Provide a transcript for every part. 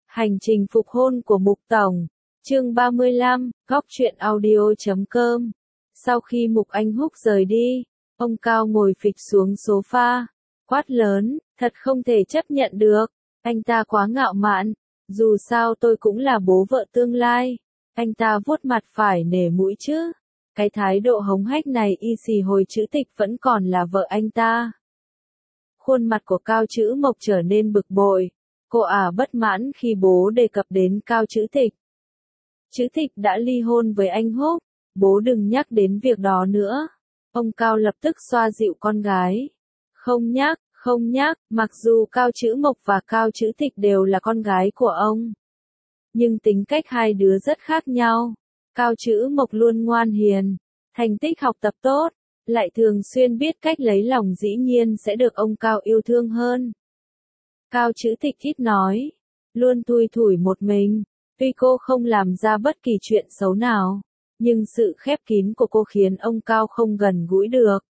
Hành trình phục hôn của Mục Tổng, chương 35, góc truyện audio.com. Sau khi Mục Anh Húc rời đi, ông Cao ngồi phịch xuống sofa, quát lớn, thật không thể chấp nhận được, anh ta quá ngạo mạn, dù sao tôi cũng là bố vợ tương lai, anh ta vuốt mặt phải nể mũi chứ, cái thái độ hống hách này y xì hồi chữ Tịch vẫn còn là vợ anh ta. Khuôn mặt của Cao Chữ Mộc trở nên bực bội. Cô bất mãn khi bố đề cập đến Cao Chữ Tịch. Chữ Tịch đã ly hôn với anh Húc, bố đừng nhắc đến việc đó nữa. Ông Cao lập tức xoa dịu con gái. Không nhắc, mặc dù Cao Chữ Mộc và Cao Chữ Tịch đều là con gái của ông. Nhưng tính cách hai đứa rất khác nhau. Cao Chữ Mộc luôn ngoan hiền, thành tích học tập tốt, lại thường xuyên biết cách lấy lòng, dĩ nhiên sẽ được ông Cao yêu thương hơn. Cao Chữ Tịch ít nói, luôn thui thủi một mình, tuy cô không làm ra bất kỳ chuyện xấu nào, nhưng sự khép kín của cô khiến ông Cao không gần gũi được.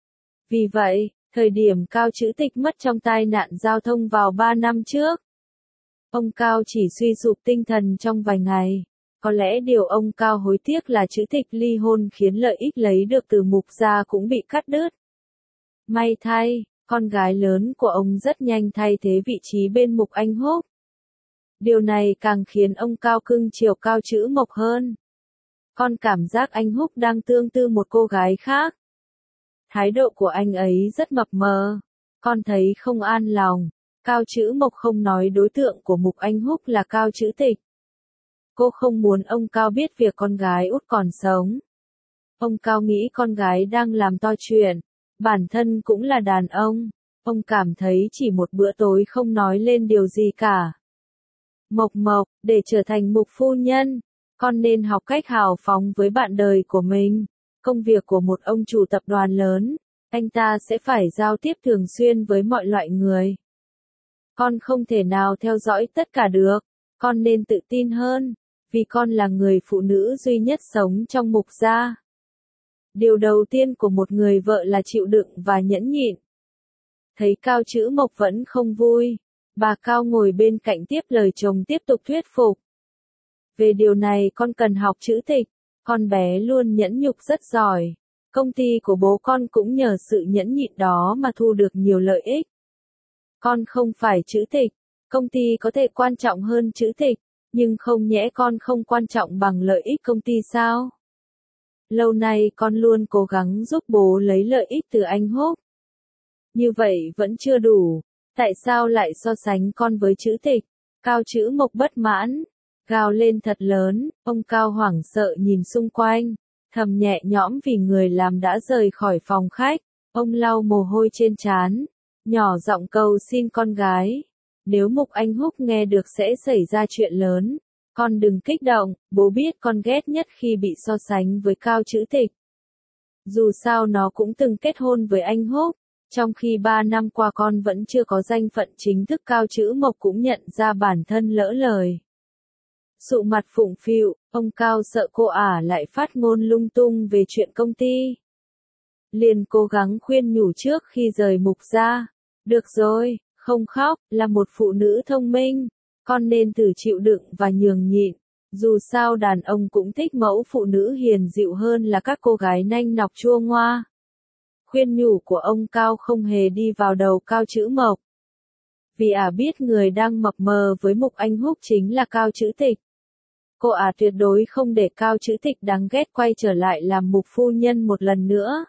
Vì vậy, thời điểm Cao Chữ Tịch mất trong tai nạn giao thông vào 3 năm trước, ông Cao chỉ suy sụp tinh thần trong vài ngày. Có lẽ điều ông Cao hối tiếc là Chữ Tịch ly hôn khiến lợi ích lấy được từ Mục gia cũng bị cắt đứt. May thay, con gái lớn của ông rất nhanh thay thế vị trí bên Mục Anh Húc. Điều này càng khiến ông Cao cưng chiều Cao Chữ Mộc hơn. Con cảm giác anh Húc đang tương tư một cô gái khác. Thái độ của anh ấy rất mập mờ. Con thấy không an lòng. Cao Chữ Mộc không nói đối tượng của Mục Anh Húc là Cao Chữ Tịch. Cô không muốn ông Cao biết việc con gái út còn sống. Ông Cao nghĩ con gái đang làm to chuyện. Bản thân cũng là đàn ông cảm thấy chỉ một bữa tối không nói lên điều gì cả. Mộc, để trở thành Mục phu nhân, con nên học cách hào phóng với bạn đời của mình. Công việc của một ông chủ tập đoàn lớn, anh ta sẽ phải giao tiếp thường xuyên với mọi loại người. Con không thể nào theo dõi tất cả được, con nên tự tin hơn, vì con là người phụ nữ duy nhất sống trong Mục gia. Điều đầu tiên của một người vợ là chịu đựng và nhẫn nhịn. Thấy Cao Chữ Mộc vẫn không vui, bà Cao ngồi bên cạnh tiếp lời chồng tiếp tục thuyết phục. Về điều này con cần học Chữ Tịch, con bé luôn nhẫn nhục rất giỏi. Công ty của bố con cũng nhờ sự nhẫn nhịn đó mà thu được nhiều lợi ích. Con không phải Chữ Tịch, công ty có thể quan trọng hơn Chữ Tịch, nhưng không nhẽ con không quan trọng bằng lợi ích công ty sao? Lâu nay con luôn cố gắng giúp bố lấy lợi ích từ anh Húc. Như vậy vẫn chưa đủ, tại sao lại so sánh con với Chữ Tịch? Cao Chữ Mộc bất mãn, gào lên thật lớn, ông Cao hoảng sợ nhìn xung quanh, thầm nhẹ nhõm vì người làm đã rời khỏi phòng khách, ông lau mồ hôi trên trán, nhỏ giọng cầu xin con gái. Nếu Mục Anh Húc nghe được sẽ xảy ra chuyện lớn. Con đừng kích động, bố biết con ghét nhất khi bị so sánh với Cao Chữ Tịch. Dù sao nó cũng từng kết hôn với anh Húc, trong khi 3 năm qua con vẫn chưa có danh phận chính thức. Cao Chữ Mộc cũng nhận ra bản thân lỡ lời. Sụ mặt phụng phịu, ông Cao sợ cô lại phát ngôn lung tung về chuyện công ty. Liền cố gắng khuyên nhủ trước khi rời Mục gia. Được rồi, không khóc, là một phụ nữ thông minh. Con nên thử chịu đựng và nhường nhịn. Dù sao đàn ông cũng thích mẫu phụ nữ hiền dịu hơn là các cô gái nanh nọc chua ngoa. Khuyên nhủ của ông Cao không hề đi vào đầu Cao Chữ Mộc. Vì biết người đang mập mờ với Mục Anh Húc chính là Cao Chữ Tịch. Cô tuyệt đối không để Cao Chữ Tịch đáng ghét quay trở lại làm Mục phu nhân một lần nữa.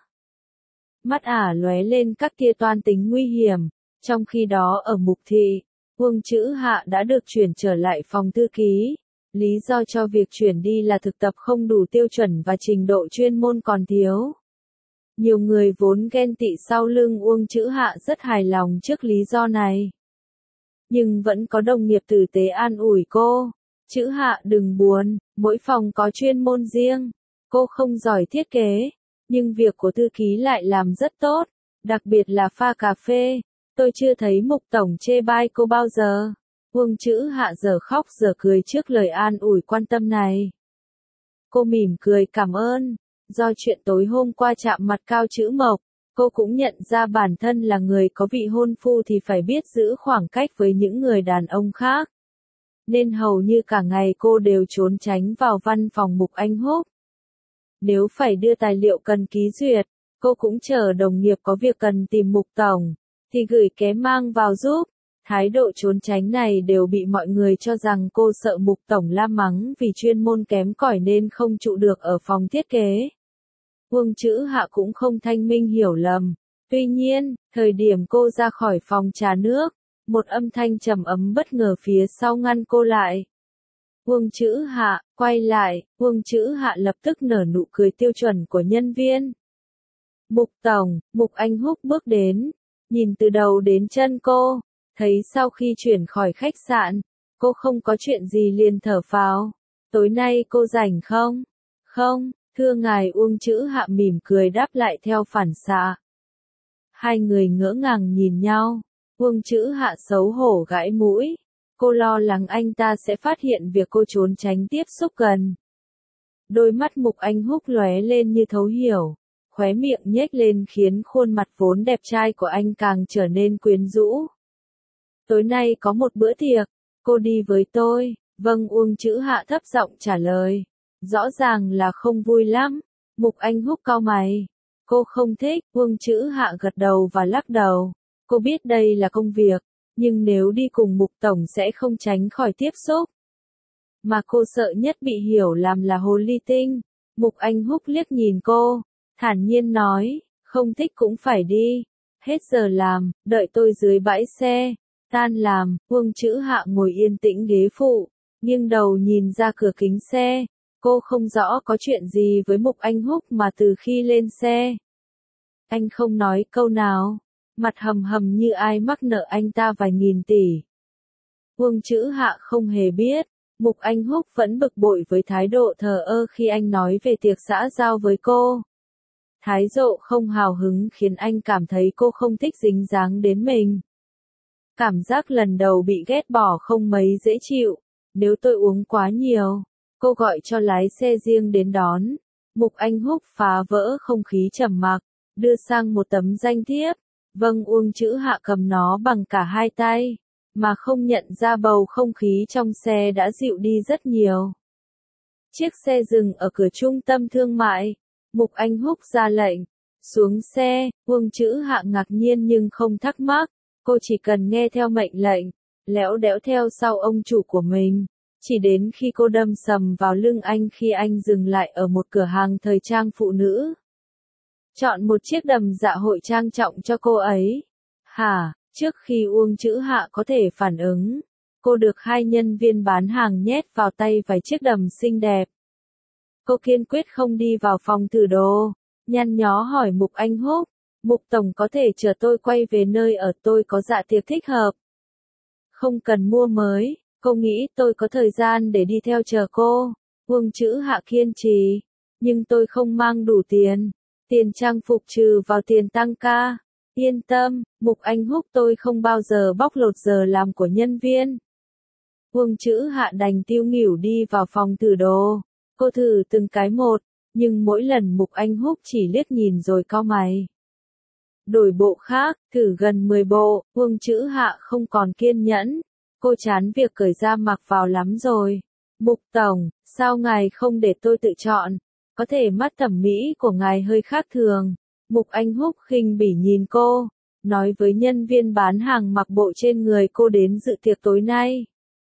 Mắt lóe lên các tia toan tính nguy hiểm. Trong khi đó ở Mục thị, Uông Chữ Hạ đã được chuyển trở lại phòng thư ký. Lý do cho việc chuyển đi là thực tập không đủ tiêu chuẩn và trình độ chuyên môn còn thiếu. Nhiều người vốn ghen tị sau lưng Uông Chữ Hạ rất hài lòng trước lý do này. Nhưng vẫn có đồng nghiệp tử tế an ủi cô. Chữ Hạ đừng buồn, mỗi phòng có chuyên môn riêng. Cô không giỏi thiết kế, nhưng việc của thư ký lại làm rất tốt, đặc biệt là pha cà phê. Tôi chưa thấy Mục Tổng chê bai cô bao giờ. Uông Chữ Hạ giờ khóc giờ cười trước lời an ủi quan tâm này. Cô mỉm cười cảm ơn. Do chuyện tối hôm qua chạm mặt Cao Chữ Mộc, cô cũng nhận ra bản thân là người có vị hôn phu thì phải biết giữ khoảng cách với những người đàn ông khác. nên hầu như cả ngày cô đều trốn tránh vào văn phòng Mục Anh Húc. Nếu phải đưa tài liệu cần ký duyệt, cô cũng chờ đồng nghiệp có việc cần tìm Mục Tổng, thì gửi ké mang vào giúp. Thái độ trốn tránh này đều bị mọi người cho rằng cô sợ Mục Tổng la mắng vì chuyên môn kém cỏi nên không trụ được ở phòng thiết kế. Uông Chữ Hạ cũng không thanh minh hiểu lầm. Tuy nhiên, thời điểm cô ra khỏi phòng trà nước, một âm thanh trầm ấm bất ngờ phía sau ngăn cô lại. Uông Chữ Hạ, quay lại, Uông Chữ Hạ lập tức nở nụ cười tiêu chuẩn của nhân viên. Mục Tổng, Mục Anh Húc bước đến, nhìn từ đầu đến chân cô, thấy sau khi chuyển khỏi khách sạn, cô không có chuyện gì liền thở phào. Tối nay cô rảnh không? Không, thưa ngài. Uông Chữ Hạ mỉm cười đáp lại theo phản xạ. Hai người ngỡ ngàng nhìn nhau, Uông Chữ Hạ xấu hổ gãi mũi. Cô lo lắng anh ta sẽ phát hiện việc cô trốn tránh tiếp xúc gần. Đôi mắt Mục Anh Húc lóe lên như thấu hiểu, khóe miệng nhếch lên khiến khuôn mặt vốn đẹp trai của anh càng trở nên quyến rũ. Tối nay có một bữa tiệc, cô đi với tôi. Vâng. Uông Chữ Hạ thấp giọng trả lời. Rõ ràng là không vui lắm. Mục Anh Húc cau mày. Cô không thích. Uông Chữ Hạ gật đầu và lắc đầu. Cô biết đây là công việc, nhưng nếu đi cùng Mục Tổng sẽ không tránh khỏi tiếp xúc. Mà cô sợ nhất bị hiểu lầm là hồ ly tinh. Mục Anh Húc liếc nhìn cô, thản nhiên nói, không thích cũng phải đi. Hết giờ làm, đợi tôi dưới bãi xe. Tan làm, Uông Chữ Hạ ngồi yên tĩnh ghế phụ, nghiêng đầu nhìn ra cửa kính xe. Cô không rõ có chuyện gì với Mục Anh Húc mà từ khi lên xe, anh không nói câu nào, mặt hầm hầm như ai mắc nợ anh ta vài nghìn tỷ. Uông Chữ Hạ không hề biết, Mục Anh Húc vẫn bực bội với thái độ thờ ơ khi anh nói về tiệc xã giao với cô. Thái độ không hào hứng khiến anh cảm thấy cô không thích dính dáng đến mình. Cảm giác lần đầu bị ghét bỏ không mấy dễ chịu. Nếu tôi uống quá nhiều, cô gọi cho lái xe riêng đến đón. Mục Anh Húc phá vỡ không khí trầm mặc, đưa sang một tấm danh thiếp. Vâng. Uông Chữ Hạ cầm nó bằng cả hai tay, mà không nhận ra bầu không khí trong xe đã dịu đi rất nhiều. Chiếc xe dừng ở cửa trung tâm thương mại. Mục Anh Húc ra lệnh, xuống xe. Uông Chữ Hạ ngạc nhiên nhưng không thắc mắc. Cô chỉ cần nghe theo mệnh lệnh, lẽo đẽo theo sau ông chủ của mình. Chỉ đến khi cô đâm sầm vào lưng anh khi anh dừng lại ở một cửa hàng thời trang phụ nữ. Chọn một chiếc đầm dạ hội trang trọng cho cô ấy. Hả? Trước khi Uông Chữ Hạ có thể phản ứng, cô được hai nhân viên bán hàng nhét vào tay vài chiếc đầm xinh đẹp. Cô kiên quyết không đi vào phòng thử đồ, nhăn nhó hỏi Mục Anh Húc. Mục Tổng có thể chờ tôi quay về nơi ở, tôi có dạ tiệc thích hợp. Không cần mua mới, cô nghĩ tôi có thời gian để đi theo chờ cô. Uông Chữ Hạ kiên trì. Nhưng tôi không mang đủ tiền. Tiền trang phục trừ vào tiền tăng ca. Yên tâm, Mục Anh Húc, tôi không bao giờ bóc lột giờ làm của nhân viên. Uông Chữ Hạ đành tiêu nghỉu đi vào phòng thử đồ. Cô thử từng cái một, nhưng mỗi lần Mục Anh Húc chỉ liếc nhìn rồi cau mày. Đổi bộ khác, thử gần 10 bộ, Uông Chữ Hạ không còn kiên nhẫn. Cô chán việc cởi ra mặc vào lắm rồi. Mục Tổng, sao ngài không để tôi tự chọn? Có thể mắt thẩm mỹ của ngài hơi khác thường. Mục Anh Húc khinh bỉ nhìn cô, nói với nhân viên bán hàng mặc bộ trên người cô đến dự tiệc tối nay.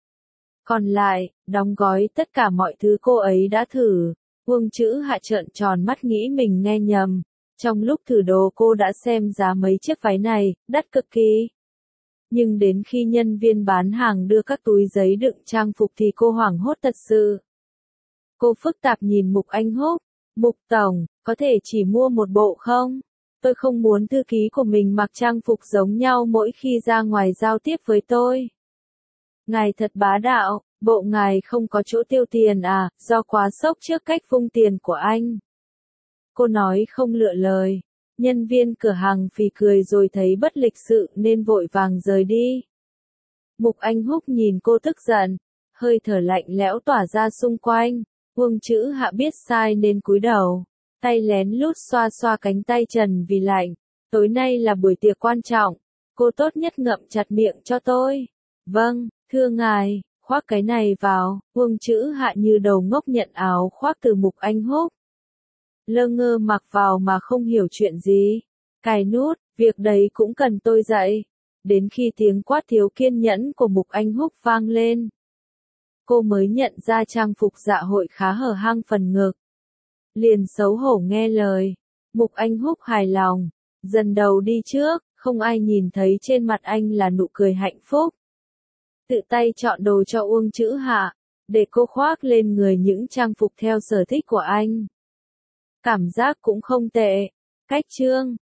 Còn lại, đóng gói tất cả mọi thứ cô ấy đã thử. Uông Chữ Hạ trợn tròn mắt nghĩ mình nghe nhầm. Trong lúc thử đồ cô đã xem giá mấy chiếc váy này, đắt cực kỳ. Nhưng đến khi nhân viên bán hàng đưa các túi giấy đựng trang phục thì cô hoảng hốt thật sự. Cô phức tạp nhìn Mục Anh Húc. Mục Tổng, có thể chỉ mua một bộ không? Tôi không muốn thư ký của mình mặc trang phục giống nhau mỗi khi ra ngoài giao tiếp với tôi. Ngài thật bá đạo, bộ ngài không có chỗ tiêu tiền à, do quá sốc trước cách vung tiền của anh. Cô nói không lựa lời. Nhân viên cửa hàng phì cười rồi thấy bất lịch sự nên vội vàng rời đi. Mục Anh Húc nhìn cô tức giận, hơi thở lạnh lẽo tỏa ra xung quanh. Uông Chữ Hạ biết sai nên cúi đầu, tay lén lút xoa xoa cánh tay trần vì lạnh. Tối nay là buổi tiệc quan trọng, cô tốt nhất ngậm chặt miệng cho tôi. Vâng, thưa ngài. Khoác cái này vào, Uông Chữ Hạ như đầu ngốc nhận áo khoác từ Mục Anh Húc. Lơ ngơ mặc vào mà không hiểu chuyện gì. Cài nút, việc đấy cũng cần tôi dạy. Đến khi tiếng quát thiếu kiên nhẫn của Mục Anh Húc vang lên, cô mới nhận ra trang phục dạ hội khá hở hang phần ngực. Liền xấu hổ nghe lời. Mục Anh Húc hài lòng, dần đầu đi trước, không ai nhìn thấy trên mặt anh là nụ cười hạnh phúc. Tự tay chọn đồ cho Uông Chữ Hạ, để cô khoác lên người những trang phục theo sở thích của anh. Cảm giác cũng không tệ. Cách chương